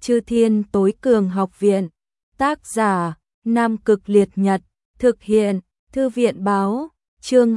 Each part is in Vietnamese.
Chư Thiên Tối Cường Học Viện. Tác giả: Nam Cực Liệt Nhật. Thực hiện: Thư viện báo. Chương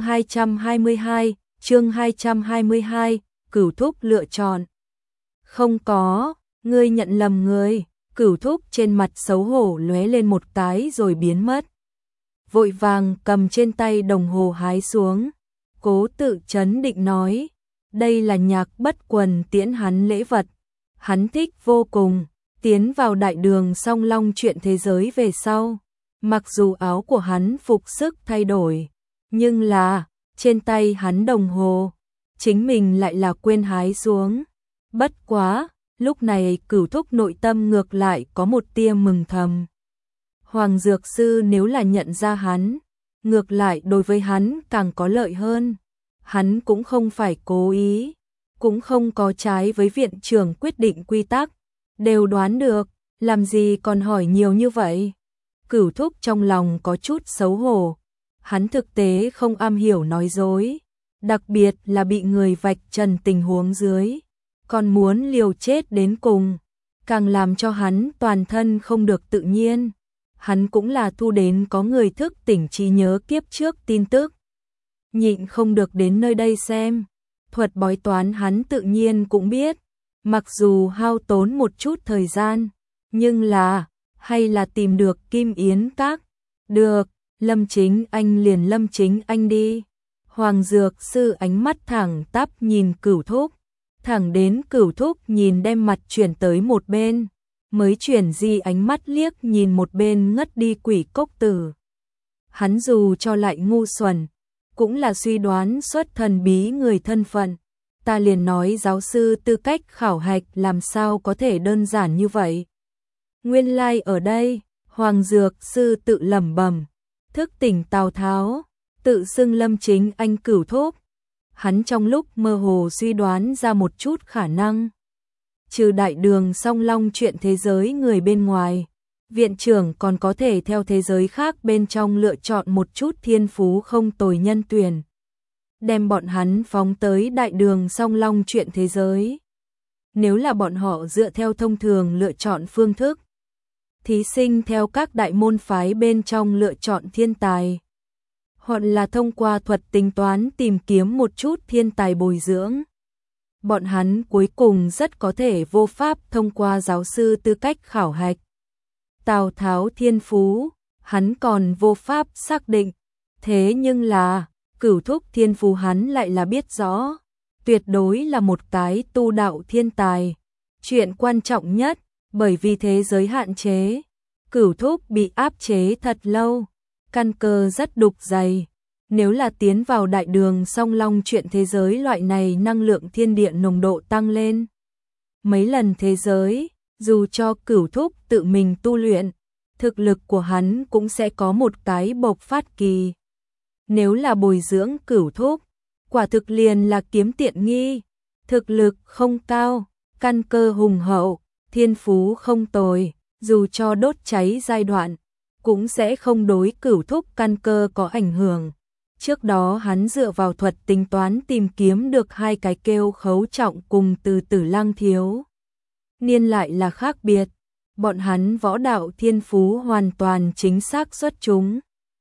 222, Cửu Thúc lựa chọn. Không có, ngươi nhận lầm người. Cửu Thúc trên mặt xấu hổ lóe lên một cái rồi biến mất. Vội vàng cầm trên tay đồng hồ hái xuống. Cố tự trấn định nói, đây là Nhạc Bất Quần tiễn hắn lễ vật. Hắn thích vô cùng. Tiến vào đại đường Song Long chuyện thế giới về sau. Mặc dù áo của hắn phục sức thay đổi, nhưng là trên tay hắn đồng hồ, chính mình lại là quên hái xuống. Bất quá, lúc này Cửu Thúc nội tâm ngược lại có một tia mừng thầm. Hoàng Dược Sư nếu là nhận ra hắn, ngược lại đối với hắn càng có lợi hơn. Hắn cũng không phải cố ý, cũng không có trái với viện trưởng quyết định quy tắc, đều đoán được, làm gì còn hỏi nhiều như vậy. Cửu Thúc trong lòng có chút xấu hổ, hắn thực tế không am hiểu nói dối, đặc biệt là bị người vạch trần tình huống dưới, còn muốn liều chết đến cùng, càng làm cho hắn toàn thân không được tự nhiên. Hắn cũng là thu đến có người thức tỉnh trí nhớ kiếp trước tin tức, nhịn không được đến nơi đây xem. Thuật bói toán hắn tự nhiên cũng biết, mặc dù hao tốn một chút thời gian, nhưng là hay là tìm được Kim Yến Các. Được, Lâm Chính Anh liền Lâm Chính Anh đi. Hoàng Dược Sư ánh mắt thẳng tắp nhìn Cửu Thúc, thẳng đến Cửu Thúc nhìn đem mặt chuyển tới một bên, mới chuyển di ánh mắt liếc nhìn một bên ngất đi Quỷ Cốc Tử. Hắn dù cho lại ngu xuẩn, cũng là suy đoán xuất thần bí người thân phận. Ta liền nói giáo sư tư cách khảo hạch làm sao có thể đơn giản như vậy. Nguyên lai ở đây, Hoàng Dược Sư tự lẩm bẩm, thức tỉnh Tào Tháo, tự xưng Lâm Chính Anh Cửu Thúc. Hắn trong lúc mơ hồ suy đoán ra một chút khả năng. Trừ đại đường Song Long chuyện thế giới người bên ngoài, viện trưởng còn có thể theo thế giới khác bên trong lựa chọn một chút thiên phú không tồi nhân tuyển, đem bọn hắn phóng tới đại đường Song Long chuyện thế giới. Nếu là bọn họ dựa theo thông thường lựa chọn phương thức, thí sinh theo các đại môn phái bên trong lựa chọn thiên tài, hoặc là thông qua thuật tính toán tìm kiếm một chút thiên tài bồi dưỡng, bọn hắn cuối cùng rất có thể vô pháp thông qua giáo sư tư cách khảo hạch. Tào Tháo thiên phú, hắn còn vô pháp xác định, thế nhưng là Cửu Thúc thiên phú hắn lại là biết rõ, tuyệt đối là một cái tu đạo thiên tài. Chuyện quan trọng nhất, bởi vì thế giới hạn chế, Cửu Thúc bị áp chế thật lâu, căn cơ rất đục dày. Nếu là tiến vào đại đường Song Long chuyện thế giới loại này năng lượng thiên địa nồng độ tăng lên mấy lần thế giới, dù cho Cửu Thúc tự mình tu luyện, thực lực của hắn cũng sẽ có một cái bộc phát kỳ. Nếu là bồi dưỡng Cửu Thúc, quả thực liền là kiếm tiện nghi. Thực lực không cao, căn cơ hùng hậu, thiên phú không tồi, dù cho đốt cháy giai đoạn, cũng sẽ không đối Cửu Thúc căn cơ có ảnh hưởng. Trước đó hắn dựa vào thuật tính toán tìm kiếm được hai cái kêu Khấu Trọng cùng Từ Tử Lăng thiếu niên lại là khác biệt, bọn hắn võ đạo thiên phú hoàn toàn chính xác xuất chúng.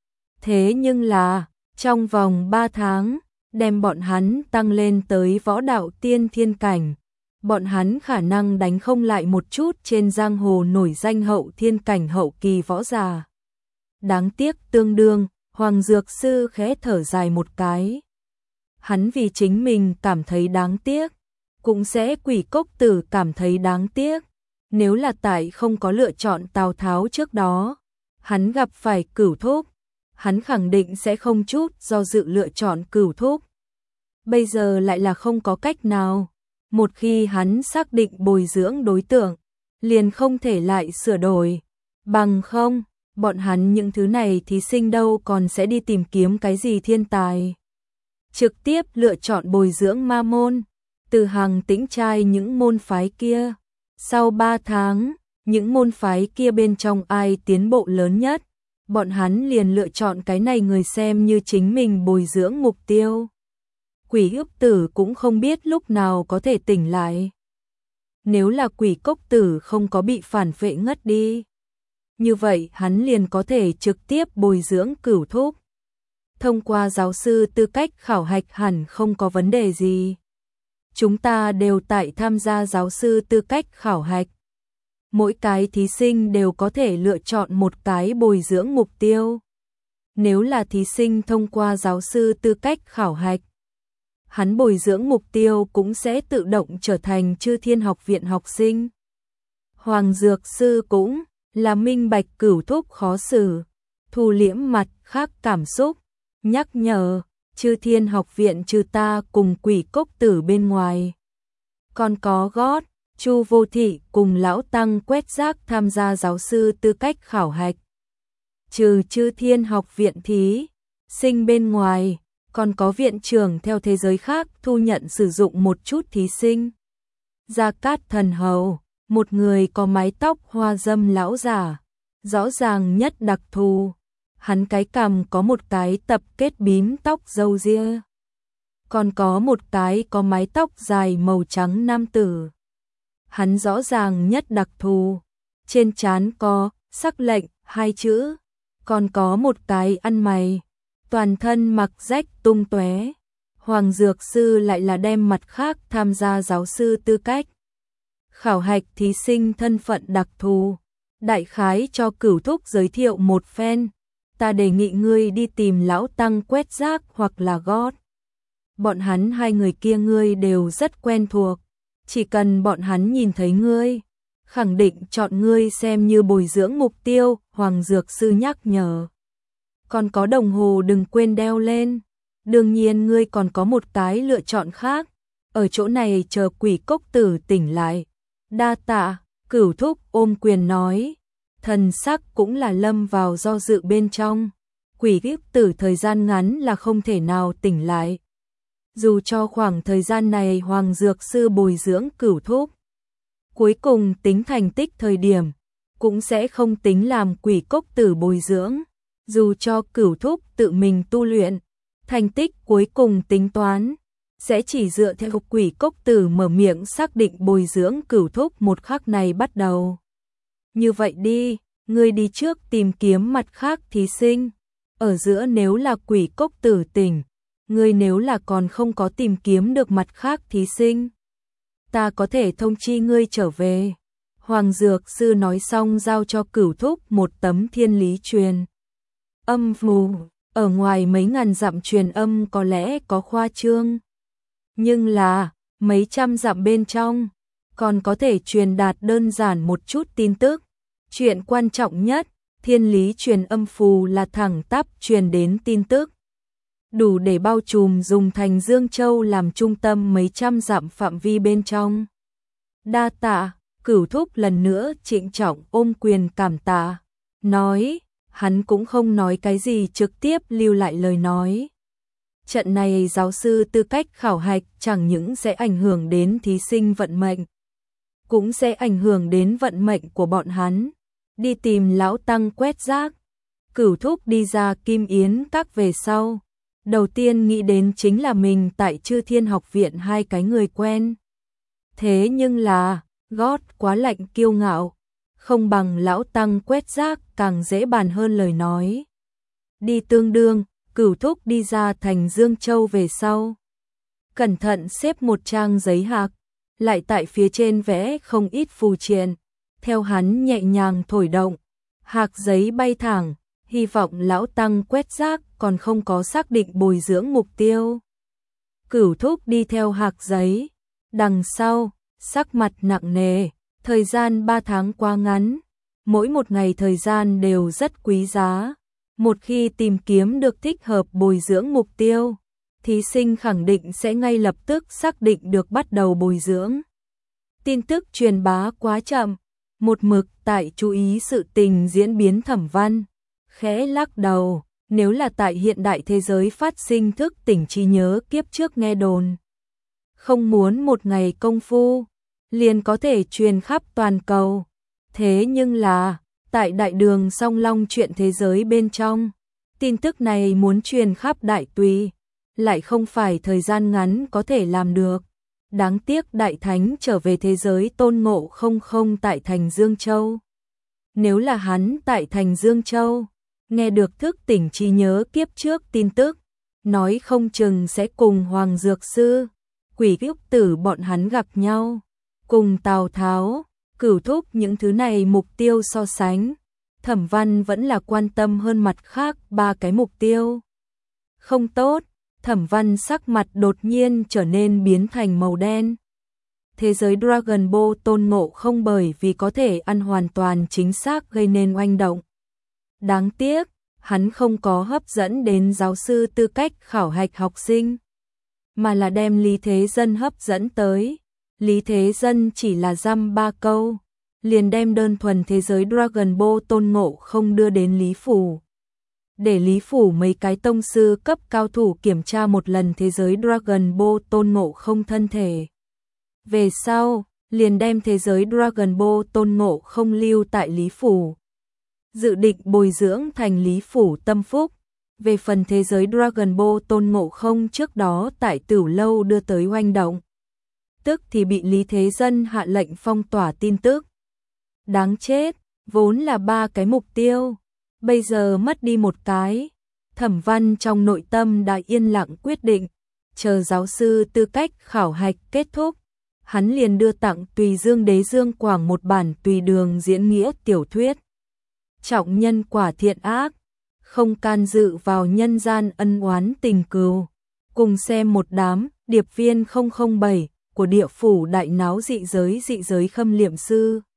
Thế nhưng là, trong vòng 3 tháng, đem bọn hắn tăng lên tới võ đạo tiên thiên cảnh, bọn hắn khả năng đánh không lại một chút trên giang hồ nổi danh hậu thiên cảnh hậu kỳ võ giả. Đáng tiếc tương đương, Hoàng Dược Sư khẽ thở dài một cái. Hắn vì chính mình cảm thấy đáng tiếc, cũng sẽ Quỷ Cốc Tử cảm thấy đáng tiếc. Nếu là tại không có lựa chọn Tào Tháo trước đó, hắn gặp phải Cửu Thúc, hắn khẳng định sẽ không chút do dự lựa chọn Cửu Thúc. Bây giờ lại là không có cách nào, một khi hắn xác định bồi dưỡng đối tượng, liền không thể lại sửa đổi, bằng không, bọn hắn những thứ này thí sinh đâu còn sẽ đi tìm kiếm cái gì thiên tài. Trực tiếp lựa chọn bồi dưỡng ma môn, từ hàng tĩnh trai những môn phái kia. Sau 3 tháng, những môn phái kia bên trong ai tiến bộ lớn nhất, bọn hắn liền lựa chọn cái này người xem như chính mình bồi dưỡng mục tiêu. Quỷ Ức Tử cũng không biết lúc nào có thể tỉnh lại. Nếu là Quỷ Cốc Tử không có bị phản phệ ngất đi, như vậy hắn liền có thể trực tiếp bồi dưỡng Cửu Thúc. Thông qua giáo sư tư cách khảo hạch hẳn không có vấn đề gì. Chúng ta đều tại tham gia giáo sư tư cách khảo hạch. Mỗi cái thí sinh đều có thể lựa chọn một cái bồi dưỡng mục tiêu. Nếu là thí sinh thông qua giáo sư tư cách khảo hạch, hắn bồi dưỡng mục tiêu cũng sẽ tự động trở thành Chư Thiên Học Viện học sinh. Hoàng Dược Sư cũng là minh bạch Cửu Thúc khó xử, thu liễm mặt khác cảm xúc, nhắc nhở, Chư Thiên Học Viện trừ ta cùng Quỷ Cốc Tử bên ngoài, còn có Gót, Chu Vô Thị cùng Lão Tăng quét rác tham gia giáo sư tư cách khảo hạch. Trừ Chư Thiên Học Viện thí sinh bên ngoài, còn có viện trưởng theo thế giới khác thu nhận sử dụng một chút thí sinh. Gia Cát Thần Hầu, một người có mái tóc hoa dâm lão giả, rõ ràng nhất đặc thù. Hắn cái cằm có một cái tập kết bím tóc râu ria, còn có một cái có mái tóc dài màu trắng nam tử. Hắn rõ ràng nhất đặc thù, trên trán có sắc lệnh 2 chữ, còn có một cái ăn mày, toàn thân mặc rách tung tóe. Hoàng Dược Sư lại là đem mặt khác tham gia giáo sư tư cách khảo hạch thí sinh thân phận đặc thù, đại khái cho Cửu Thúc giới thiệu một phen. Ta đề nghị ngươi đi tìm Lão Tăng quét rác hoặc là Gót. Bọn hắn hai người kia ngươi đều rất quen thuộc, chỉ cần bọn hắn nhìn thấy ngươi, khẳng định chọn ngươi xem như bồi dưỡng mục tiêu. Hoàng Dược Sư nhắc nhở. Còn có đồng hồ đừng quên đeo lên. Đương nhiên ngươi còn có một cái lựa chọn khác, ở chỗ này chờ Quỷ Cốc Tử tỉnh lại. Đa tạ, Cửu Thúc ôm quyền nói, thần sắc cũng là lâm vào do dự bên trong. Quỷ Cốc Tử thời gian ngắn là không thể nào tỉnh lại. Dù cho khoảng thời gian này Hoàng Dược Sư bồi dưỡng Cửu Thúc, cuối cùng tính thành tích thời điểm, cũng sẽ không tính làm Quỷ Cốc Tử bồi dưỡng. Dù cho Cửu Thúc tự mình tu luyện, thành tích cuối cùng tính toán, sẽ chỉ dựa theo Quỷ Cốc Tử mở miệng xác định bồi dưỡng Cửu Thúc một khắc này bắt đầu. Như vậy đi, ngươi đi trước tìm kiếm mặt khác thí sinh. Ở giữa nếu là Quỷ Cốc Tử tỉnh, ngươi nếu là còn không có tìm kiếm được mặt khác thí sinh, ta có thể thông chi ngươi trở về. Hoàng Dược Sư nói xong giao cho Cửu Thúc một tấm thiên lý truyền âm phù. Ở ngoài mấy ngàn dặm truyền âm có lẽ có khoa trương, nhưng là mấy trăm dặm bên trong còn có thể truyền đạt đơn giản một chút tin tức. Chuyện quan trọng nhất, thiên lý truyền âm phù là thẳng tắp truyền đến tin tức, đủ để bao trùm dùng thành Dương Châu làm trung tâm mấy trăm dặm phạm vi bên trong. Đa tạ, Cửu Thúc lần nữa trịnh trọng ôm quyền cảm tạ, nói, hắn cũng không nói cái gì trực tiếp lưu lại lời nói. Trận này giáo sư tư cách khảo hạch chẳng những sẽ ảnh hưởng đến thí sinh vận mệnh, cũng sẽ ảnh hưởng đến vận mệnh của bọn hắn. Đi tìm Lão Tăng quét rác. Cửu Thúc đi ra Kim Yến Các về sau, đầu tiên nghĩ đến chính là mình tại Chư Thiên Học Viện hai cái người quen. Thế nhưng là, Gót quá lạnh kiêu ngạo, không bằng Lão Tăng quét rác càng dễ bàn hơn lời nói. Đi tương đương, Cửu Thúc đi ra thành Dương Châu về sau, cẩn thận xếp một trang giấy hạc, lại tại phía trên vẽ không ít phù triện. Theo hắn nhẹ nhàng thổi động, hạc giấy bay thẳng, hy vọng Lão Tăng quét rác còn không có xác định bồi dưỡng mục tiêu. Cửu Thúc đi theo hạc giấy, đằng sau, sắc mặt nặng nề, thời gian 3 tháng quá ngắn, mỗi một ngày thời gian đều rất quý giá. Một khi tìm kiếm được thích hợp bồi dưỡng mục tiêu, thí sinh khẳng định sẽ ngay lập tức xác định được bắt đầu bồi dưỡng. Tin tức truyền bá quá chậm, một mực tại chú ý sự tình diễn biến Thẩm Văn khẽ lắc đầu, nếu là tại hiện đại thế giới phát sinh thức tỉnh trí nhớ kiếp trước nghe đồn, không muốn một ngày công phu liền có thể truyền khắp toàn cầu. Thế nhưng là tại đại đường Song Long chuyện thế giới bên trong, tin tức này muốn truyền khắp đại tùy, lại không phải thời gian ngắn có thể làm được. Đáng tiếc Đại Thánh trở về thế giới Tôn Ngộ không tại thành Dương Châu. Nếu là hắn tại thành Dương Châu, nghe được thức tỉnh trí nhớ kiếp trước tin tức, nói không chừng sẽ cùng Hoàng Dược Sư, Quỷ Úc Tử bọn hắn gặp nhau, cùng Tào Tháo, Cửu Thúc những thứ này mục tiêu so sánh. Thẩm Văn vẫn là quan tâm hơn mặt khác ba cái mục tiêu. Không tốt, Thẩm Văn sắc mặt đột nhiên trở nên biến thành màu đen. Thế giới Dragon Ball Tôn Ngộ không bởi vì có thể ăn hoàn toàn chính xác gây nên oanh động. Đáng tiếc, hắn không có hấp dẫn đến giáo sư tư cách khảo hạch học sinh, mà là đem Lý Thế Dân hấp dẫn tới. Lý Thế Dân chỉ là dăm 3 câu, liền đem đơn thuần thế giới Dragon Ball Tôn Ngộ không đưa đến Lý Phủ. Để Lý Phủ mấy cái tông sư cấp cao thủ kiểm tra một lần thế giới Dragon Ball Tôn Ngộ không thân thể. Về sau, liền đem thế giới Dragon Ball Tôn Ngộ không lưu tại Lý Phủ. Dự định bồi dưỡng thành Lý Phủ tâm phúc. Về phần thế giới Dragon Ball Tôn Ngộ không trước đó tại Tửu Lâu đưa tới oanh động, tức thì bị Lý Thế Dân hạ lệnh phong tỏa tin tức. Đáng chết, vốn là 3 cái mục tiêu, bây giờ mất đi một cái. Thẩm Văn trong nội tâm đã yên lặng quyết định, chờ giáo sư tư cách khảo hạch kết thúc, hắn liền đưa tặng Tùy Dương Đế Dương Quảng một bản Tùy Đường diễn nghĩa tiểu thuyết. Trọng nhân quả thiện ác, không can dự vào nhân gian ân oán tình cừu. Cùng xem một đám điệp viên 007 của địa phủ đại náo dị giới khâm liệm sư.